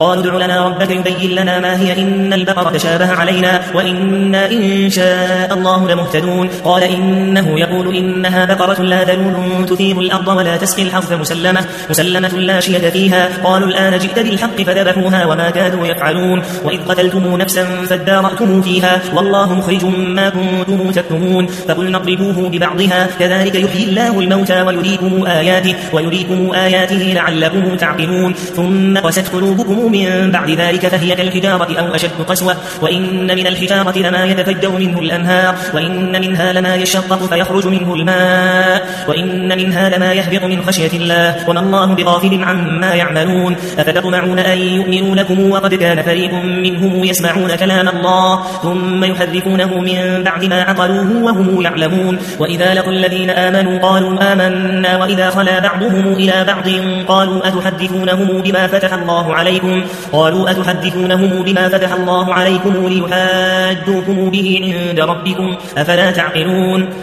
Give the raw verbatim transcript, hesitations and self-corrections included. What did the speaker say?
قالوا ادع لنا ربك يبين لنا ما هي إن البقرة تشابه علينا وإنا إن شاء الله لمهتدون قال إنه يقول إنها بقرة لا ذلول تثير الأرض ولا تسقي الحرث مسلمة, مسلمة لا شية فيها قالوا الآن جئت بالحق فذبحوها وما كادوا يفعلون وإذ قتلتم نفسا فادارأتم فيها والله مخرج ما كنتم تكتمون فقلنا اضربوه ببعضها كذلك يحيي الله الموتى ويريكم آياته, ويريكم آياته لعلكم تعقلون ثم قست قلوبكم من بعد ذلك فهي كالحجارة أو أشد قسوة وإن من الحجارة لما يتفجر منه الأنهار وإن منها لما يشقق فيخرج منه الماء وإن منها لما يهبط من خشية الله وما الله بغافل عما يعملون أفتطمعون أن يؤمنوا لكم وقد كان فريق منهم يسمعون كلام الله ثم يحرفونه من بعد ما عقلوه وهم يعلمون وإذا لقوا الذين آمنوا قالوا آمنا وإذا خلا بعضهم إلى بعض قالوا أتحدثونهم بما فتح الله عليكم قالوا أتحدثونهم بما فتح الله عليكم ليحاجوكم به عند ربكم أفلا تعقلون